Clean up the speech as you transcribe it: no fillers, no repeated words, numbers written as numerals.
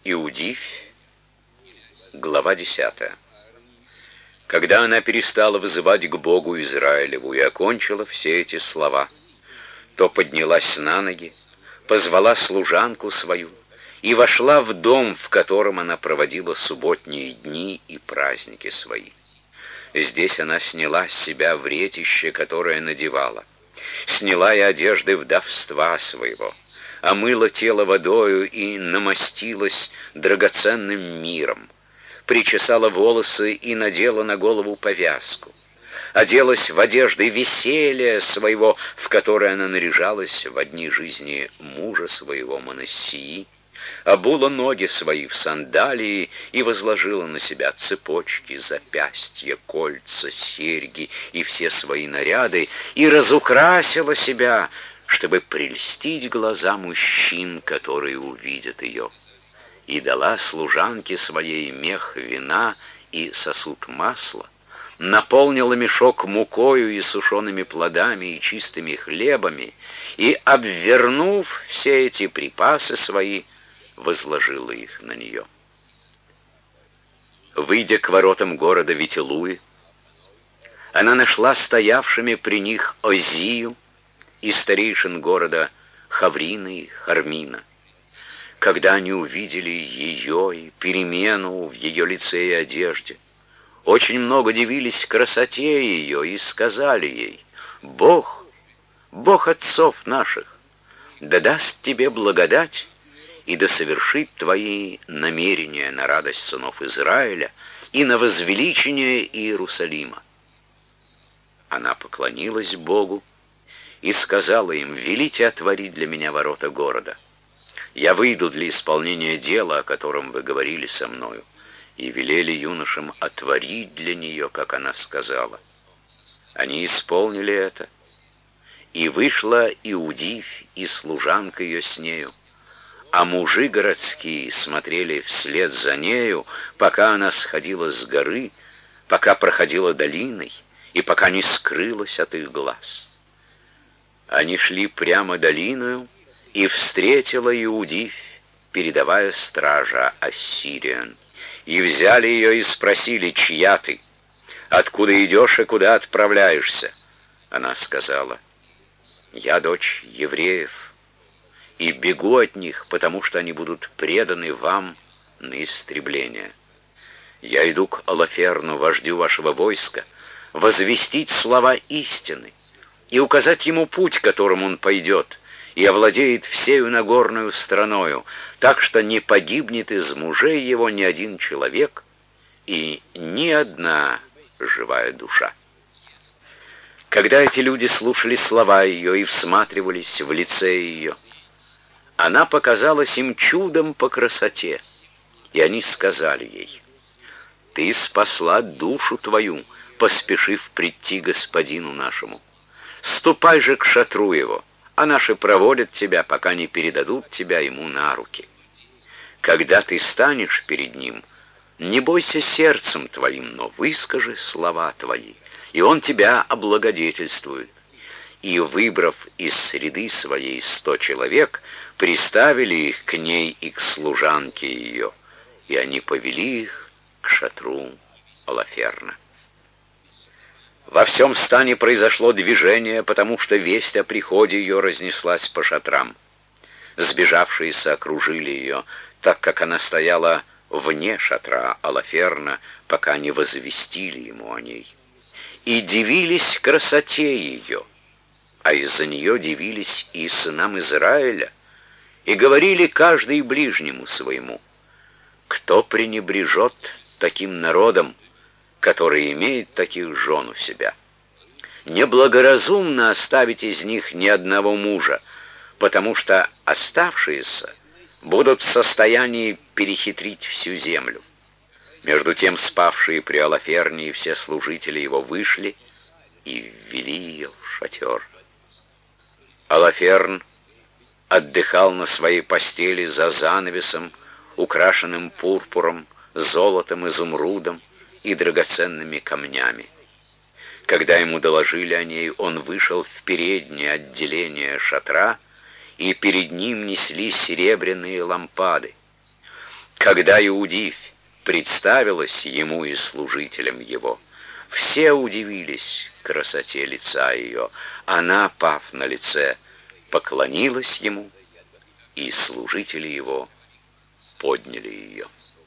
Иудивь, глава 10. Когда она перестала вызывать к Богу Израилеву и окончила все эти слова, то поднялась на ноги, позвала служанку свою и вошла в дом, в котором она проводила субботние дни и праздники свои. Здесь она сняла с себя вретище, которое надевала, сняла и одежды вдовства своего, омыла тело водою и намастилась драгоценным миром, причесала волосы и надела на голову повязку, оделась в одежды веселья своего, в которое она наряжалась в дни жизни мужа своего Манассии, обула ноги свои в сандалии и возложила на себя цепочки, запястья, кольца, серьги и все свои наряды, и разукрасила себя, чтобы прельстить глаза мужчин, которые увидят ее. И дала служанке своей мех вина и сосуд масла, наполнила мешок мукою и сушеными плодами и чистыми хлебами, и, обвернув все эти припасы свои, возложила их на нее. Выйдя к воротам города Витилуи, она нашла стоявшими при них Озию и старейшин города Хаврина и Хармина. Когда они увидели ее и перемену в ее лице и одежде, очень много дивились красоте ее и сказали ей: «Бог, Бог отцов наших, да даст тебе благодать и да совершит твои намерения на радость сынов Израиля и на возвеличение Иерусалима». Она поклонилась Богу и сказала им: «Велите отворить для меня ворота города. Я выйду для исполнения дела, о котором вы говорили со мною». И велели юношам отворить для нее, как она сказала. Они исполнили это. И вышла Иудивь, и служанка ее с нею. А мужи городские смотрели вслед за нею, пока она сходила с горы, пока проходила долиной, и пока не скрылась от их глаз. Они шли прямо долиною, и встретила Иудивь, передовая стража Ассириан. И взяли ее и спросили: «Чья ты? Откуда идешь и куда отправляешься?» Она сказала: «Я дочь евреев, и бегу от них, потому что они будут преданы вам на истребление. Я иду к Олаферну, вождю вашего войска, возвестить слова истины и указать ему путь, которым он пойдет, и овладеет всею Нагорную страною, так что не погибнет из мужей его ни один человек и ни одна живая душа». Когда эти люди слушали слова ее и всматривались в лице ее, она показалась им чудом по красоте, и они сказали ей: «Ты спасла душу твою, поспешив прийти господину нашему. Ступай же к шатру его, а наши проводят тебя, пока не передадут тебя ему на руки. Когда ты станешь перед ним, не бойся сердцем твоим, но выскажи слова твои, и он тебя облагодетельствует». И, выбрав из среды своей 100 человек, приставили их к ней и к служанке ее, и они повели их к шатру Олаферна. Во всем стане произошло движение, потому что весть о приходе ее разнеслась по шатрам. Сбежавшиеся окружили ее, так как она стояла вне шатра Олаферна, пока не возвестили ему о ней. И дивились красоте ее, а из-за нее дивились и сынам Израиля, и говорили каждый ближнему своему: «Кто пренебрежет таким народом, который имеет таких жен у себя? Неблагоразумно оставить из них ни одного мужа, потому что оставшиеся будут в состоянии перехитрить всю землю». Между тем спавшие при Олаферне и все служители его вышли и ввели ее в шатер. Олаферн отдыхал на своей постели за занавесом, украшенным пурпуром, золотом, изумрудом и драгоценными камнями. Когда ему доложили о ней, он вышел в переднее отделение шатра, и перед ним несли серебряные лампады. Когда Иудифь представилась ему и служителям его, все удивились красоте лица ее. Она, пав на лице, поклонилась ему, и служители его подняли ее.